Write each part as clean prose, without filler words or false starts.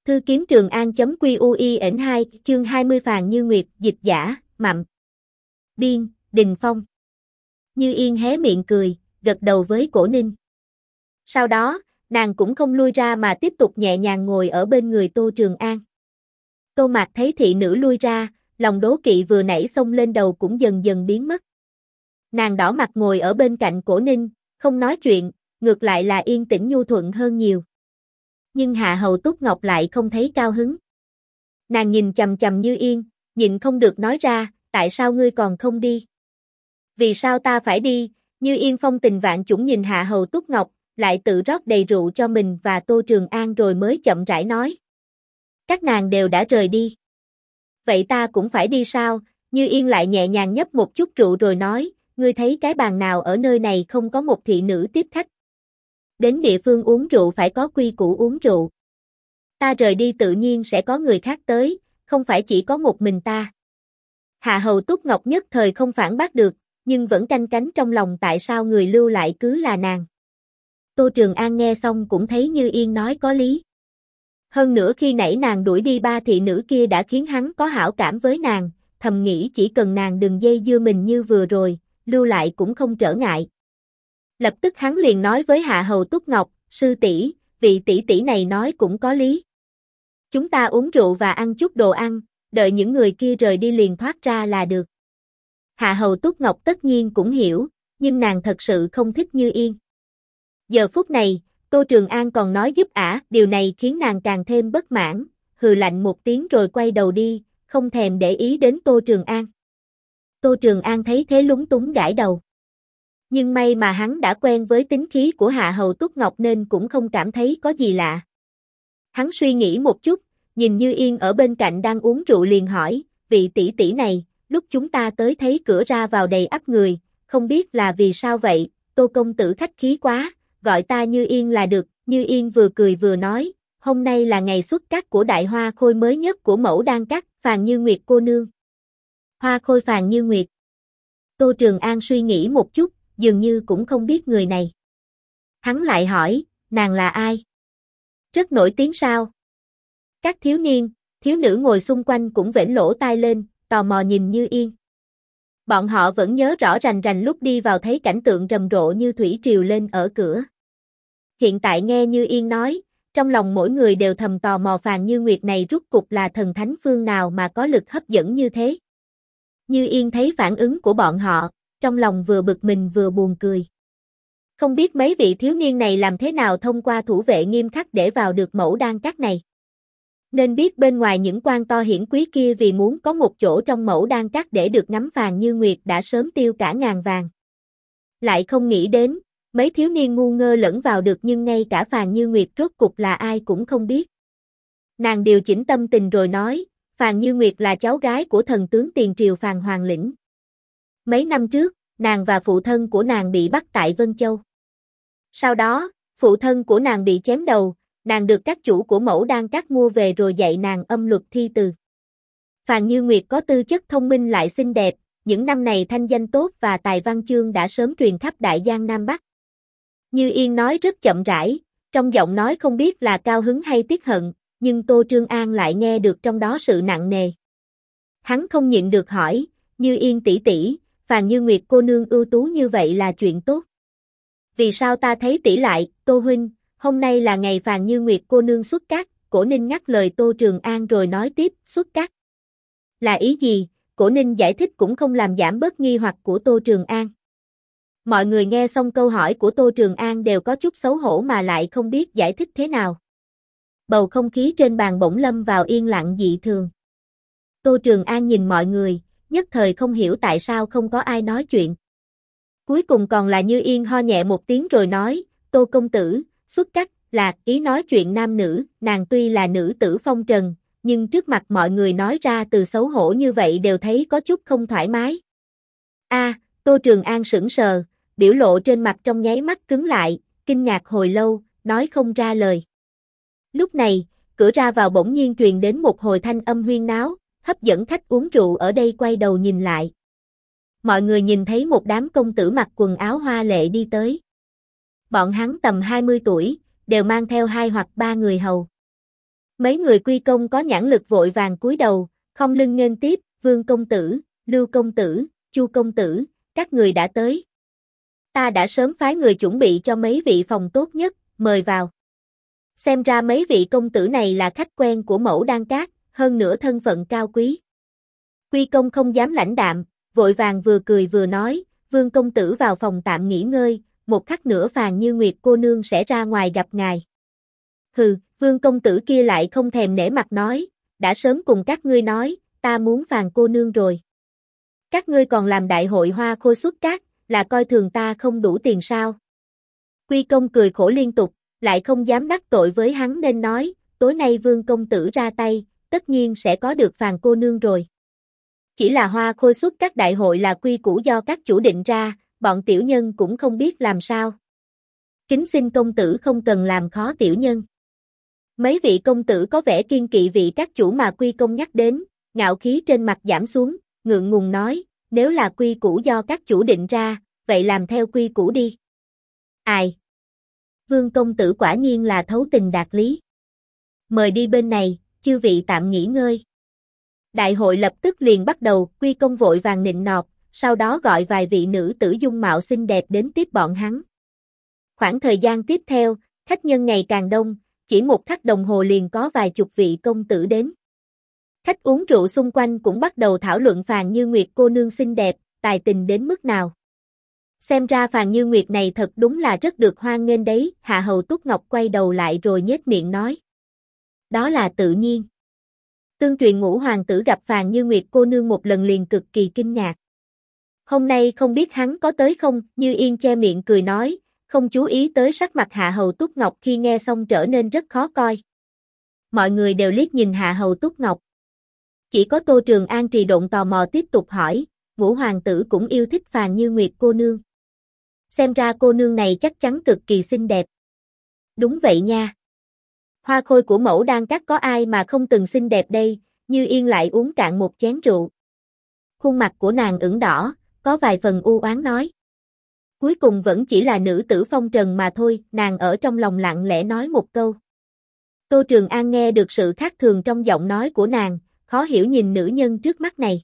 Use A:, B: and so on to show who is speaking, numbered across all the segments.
A: Thư kiếm Trường An.quy.ui.2 chương 20 Phàn Như Nguyệt dịch giả, Mậm. Biên, Đình Phong. Như Yên hé miệng cười, gật đầu với Cổ Ninh. Sau đó, nàng cũng không lui ra mà tiếp tục nhẹ nhàng ngồi ở bên người Tô Trường An. Tô Mạt thấy thị nữ lui ra, lòng đố kỵ vừa nảy xông lên đầu cũng dần dần biến mất. Nàng đỏ mặt ngồi ở bên cạnh Cổ Ninh, không nói chuyện, ngược lại là yên tĩnh nhu thuận hơn nhiều. Nhưng Hạ Hầu Túc Ngọc lại không thấy cao hứng. Nàng nhìn chằm chằm Như Yên, nhịn không được nói ra, tại sao ngươi còn không đi? Vì sao ta phải đi? Như Yên phong tình vạn chủng nhìn Hạ Hầu Túc Ngọc, lại tự rót đầy rượu cho mình và Tô Trường An rồi mới chậm rãi nói. Các nàng đều đã rời đi. Vậy ta cũng phải đi sao? Như Yên lại nhẹ nhàng nhấp một chút rượu rồi nói, ngươi thấy cái bàn nào ở nơi này không có một thị nữ tiếp khách? Đến địa phương uống rượu phải có quy củ uống rượu. Ta rời đi tự nhiên sẽ có người khác tới, không phải chỉ có một mình ta. Hạ Hầu Túc Ngọc nhất thời không phản bác được, nhưng vẫn canh cánh trong lòng tại sao người lưu lại cứ là nàng. Tô Trường An nghe xong cũng thấy Như Yên nói có lý. Hơn nữa khi nãy nàng đuổi đi ba thị nữ kia đã khiến hắn có hảo cảm với nàng, thầm nghĩ chỉ cần nàng đừng dây dưa mình như vừa rồi, lưu lại cũng không trở ngại. Lập tức hắn liền nói với Hạ Hầu Túc Ngọc, sư tỷ, vị tỷ tỷ này nói cũng có lý. Chúng ta uống rượu và ăn chút đồ ăn, đợi những người kia rời đi liền thoát ra là được. Hạ Hầu Túc Ngọc tất nhiên cũng hiểu, nhưng nàng thật sự không thích Như Yên. Giờ phút này, Tô Trường An còn nói giúp ả, điều này khiến nàng càng thêm bất mãn, hừ lạnh một tiếng rồi quay đầu đi, không thèm để ý đến Tô Trường An. Tô Trường An thấy thế lúng túng gãi đầu. Nhưng may mà hắn đã quen với tính khí của Hạ Hầu Túc Ngọc nên cũng không cảm thấy có gì lạ. Hắn suy nghĩ một chút, nhìn Như Yên ở bên cạnh đang uống rượu liền hỏi, vị tỷ tỷ này, lúc chúng ta tới thấy cửa ra vào đầy ắp người, không biết là vì sao vậy, Tô công tử khách khí quá, gọi ta Như Yên là được. Như Yên vừa cười vừa nói, hôm nay là ngày xuất cát của đại hoa khôi mới nhất của mẫu đan các, Phàn Như Nguyệt cô nương. Hoa khôi Phàn Như Nguyệt. Tô Trường An suy nghĩ một chút, dường như cũng không biết người này. Hắn lại hỏi, nàng là ai? Rất nổi tiếng sao? Các thiếu niên, thiếu nữ ngồi xung quanh cũng vểnh lỗ tai lên, tò mò nhìn Như Yên. Bọn họ vẫn nhớ rõ rành rành lúc đi vào thấy cảnh tượng rầm rộ như thủy triều lên ở cửa. Hiện tại nghe Như Yên nói, trong lòng mỗi người đều thầm tò mò Phàn Như Nguyệt này rút cục là thần thánh phương nào mà có lực hấp dẫn như thế. Như Yên thấy phản ứng của bọn họ, trong lòng vừa bực mình vừa buồn cười. Không biết mấy vị thiếu niên này làm thế nào thông qua thủ vệ nghiêm khắc để vào được mẫu đan các này. Nên biết bên ngoài những quan to hiển quý kia vì muốn có một chỗ trong mẫu đan các để được ngắm Phàn Như Nguyệt đã sớm tiêu cả ngàn vàng. Lại không nghĩ đến, mấy thiếu niên ngu ngơ lẫn vào được nhưng ngay cả Phàn Như Nguyệt rốt cục là ai cũng không biết. Nàng điều chỉnh tâm tình rồi nói, Phàn Như Nguyệt là cháu gái của thần tướng tiền triều Phàn Hoàng Lĩnh. Mấy năm trước, nàng và phụ thân của nàng bị bắt tại Vân Châu. Sau đó, phụ thân của nàng bị chém đầu, nàng được các chủ của mẫu đan các mua về rồi dạy nàng âm luật thi từ. Phàn Như Nguyệt có tư chất thông minh lại xinh đẹp, những năm này thanh danh tốt và tài văn chương đã sớm truyền khắp Đại Giang Nam Bắc. Như Yên nói rất chậm rãi, trong giọng nói không biết là cao hứng hay tiếc hận, nhưng Tô Trường An lại nghe được trong đó sự nặng nề. Hắn không nhịn được hỏi, Như Yên tỷ tỷ, Phàn Như Nguyệt cô nương ưu tú như vậy là chuyện tốt. Vì sao ta thấy tỷ lại, Tô huynh, hôm nay là ngày Phàn Như Nguyệt cô nương xuất cát, Cổ Ninh ngắt lời Tô Trường An rồi nói tiếp, xuất cát. Là ý gì? Cổ Ninh giải thích cũng không làm giảm bớt nghi hoặc của Tô Trường An. Mọi người nghe xong câu hỏi của Tô Trường An đều có chút xấu hổ mà lại không biết giải thích thế nào. Bầu không khí trên bàn bỗng lâm vào yên lặng dị thường. Tô Trường An nhìn mọi người, nhất thời không hiểu tại sao không có ai nói chuyện. Cuối cùng còn là Như Yên ho nhẹ một tiếng rồi nói, Tô công tử, xuất cát là ý nói chuyện nam nữ, nàng tuy là nữ tử phong trần, nhưng trước mặt mọi người nói ra từ xấu hổ như vậy đều thấy có chút không thoải mái. Tô Trường An sững sờ, biểu lộ trên mặt trong nháy mắt cứng lại, kinh ngạc hồi lâu, nói không ra lời. Lúc này, cửa ra vào bỗng nhiên truyền đến một hồi thanh âm huyên náo, hấp dẫn khách uống rượu ở đây quay đầu nhìn lại. Mọi người nhìn thấy một đám công tử mặc quần áo hoa lệ đi tới. Bọn hắn tầm 20 tuổi, đều mang theo 2 hoặc 3 người hầu. Mấy người Quy Công có nhãn lực vội vàng cúi đầu, không lưng nghênh tiếp, Vương công tử, Lưu công tử, Chu công tử, các người đã tới. Ta đã sớm phái người chuẩn bị cho mấy vị phòng tốt nhất, mời vào. Xem ra mấy vị công tử này là khách quen của Mẫu Đan Các, hơn nữa thân phận cao quý. Quy Công không dám lãnh đạm, vội vàng vừa cười vừa nói, Vương công tử vào phòng tạm nghỉ ngơi, một khắc nữa Phàn Như Nguyệt cô nương sẽ ra ngoài gặp ngài. Hừ, Vương công tử kia lại không thèm nể mặt nói, đã sớm cùng các ngươi nói, ta muốn Phàn cô nương rồi. Các ngươi còn làm đại hội hoa khôi xuất cát, là coi thường ta không đủ tiền sao? Quy Công cười khổ liên tục, lại không dám đắc tội với hắn nên nói, tối nay Vương công tử ra tay, tất nhiên sẽ có được Phàn cô nương rồi. Chỉ là hoa khôi xuất các đại hội là quy củ do các chủ định ra, bọn tiểu nhân cũng không biết làm sao. Kính xin công tử không cần làm khó tiểu nhân. Mấy vị công tử có vẻ kiên kỵ vị các chủ mà Quy Công nhắc đến, ngạo khí trên mặt giảm xuống, ngượng ngùng nói, nếu là quy củ do các chủ định ra, vậy làm theo quy củ đi. Ai? Vương công tử quả nhiên là thấu tình đạt lý. Mời đi bên này, chư vị tạm nghỉ ngơi. Đại hội lập tức liền bắt đầu, Quy Công vội vàng nịnh nọt, sau đó gọi vài vị nữ tử dung mạo xinh đẹp đến tiếp bọn hắn. Khoảng thời gian tiếp theo, khách nhân ngày càng đông, chỉ một khắc đồng hồ liền có vài chục vị công tử đến. Khách uống rượu xung quanh cũng bắt đầu thảo luận Phàn Như Nguyệt cô nương xinh đẹp, tài tình đến mức nào. Xem ra Phàn Như Nguyệt này thật đúng là rất được hoan nghênh đấy, Hạ Hầu Túc Ngọc quay đầu lại rồi nhếch miệng nói. Đó là tự nhiên. Tương truyền Ngũ hoàng tử gặp Phàn Như Nguyệt cô nương một lần liền cực kỳ kinh ngạc. Hôm nay không biết hắn có tới không, Như Yên che miệng cười nói, không chú ý tới sắc mặt Hạ Hầu Túc Ngọc khi nghe xong trở nên rất khó coi. Mọi người đều liếc nhìn Hạ Hầu Túc Ngọc. Chỉ có Tô Trường An trì độn tò mò tiếp tục hỏi, Ngũ hoàng tử cũng yêu thích Phàn Như Nguyệt cô nương. Xem ra cô nương này chắc chắn cực kỳ xinh đẹp. Đúng vậy nha. Hoa khôi của Mẫu Đan Các có ai mà không từng xinh đẹp đây, Như Yên lại uống cạn một chén rượu. Khuôn mặt của nàng ửng đỏ, có vài phần u oán nói. Cuối cùng vẫn chỉ là nữ tử phong trần mà thôi, nàng ở trong lòng lặng lẽ nói một câu. Tô Trường An nghe được sự khác thường trong giọng nói của nàng, khó hiểu nhìn nữ nhân trước mắt này.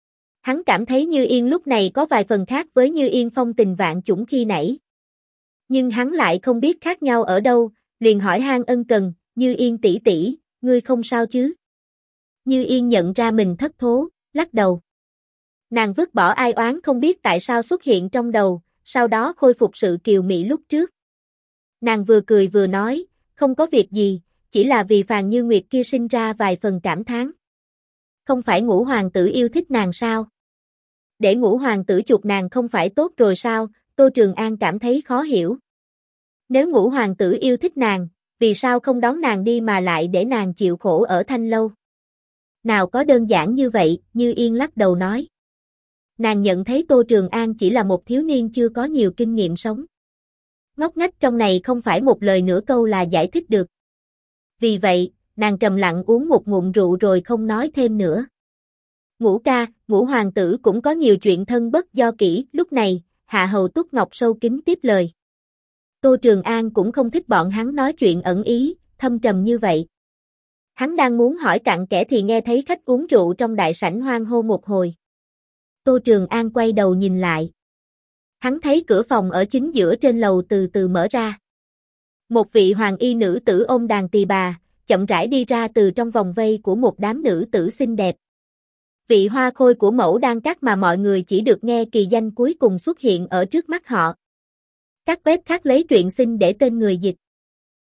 A: Hắn cảm thấy Như Yên lúc này có vài phần khác với Như Yên phong tình vạn chủng khi nãy. Nhưng hắn lại không biết khác nhau ở đâu, liền hỏi han ân cần, Như Yên tỷ tỷ, ngươi không sao chứ? Như Yên nhận ra mình thất thố, lắc đầu. Nàng vứt bỏ ai oán không biết tại sao xuất hiện trong đầu, sau đó khôi phục sự kiều mị lúc trước. Nàng vừa cười vừa nói, không có việc gì, chỉ là vì Phàn Như Nguyệt kia sinh ra vài phần cảm thán. Không phải Ngũ hoàng tử yêu thích nàng sao? Để Ngũ hoàng tử chuộc nàng không phải tốt rồi sao? Tô Trường An cảm thấy khó hiểu. Nếu Ngũ hoàng tử yêu thích nàng, vì sao không đón nàng đi mà lại để nàng chịu khổ ở Thanh Lâu? Nào có đơn giản như vậy, Như Yên lắc đầu nói. Nàng nhận thấy Tô Trường An chỉ là một thiếu niên chưa có nhiều kinh nghiệm sống. Ngốc nghếch trong này không phải một lời nửa câu là giải thích được. Vì vậy, nàng trầm lặng uống một ngụm rượu rồi không nói thêm nữa. Ngũ ca, Ngũ hoàng tử cũng có nhiều chuyện thân bất do kỹ, lúc này, Hạ Hầu Túc Ngọc sâu kín tiếp lời. Tô Trường An cũng không thích bọn hắn nói chuyện ẩn ý, thâm trầm như vậy. Hắn đang muốn hỏi cặn kẽ thì nghe thấy khách uống rượu trong đại sảnh hoan hô một hồi. Tô Trường An quay đầu nhìn lại. Hắn thấy cửa phòng ở chính giữa trên lầu từ từ mở ra. Một vị hoàng y nữ tử ôm đàn tỳ bà, chậm rãi đi ra từ trong vòng vây của một đám nữ tử xinh đẹp. Vị hoa khôi của Mẫu Đan Các mà mọi người chỉ được nghe kỳ danh cuối cùng xuất hiện ở trước mắt họ. Các web khác lấy truyện sinh để tên người dịch.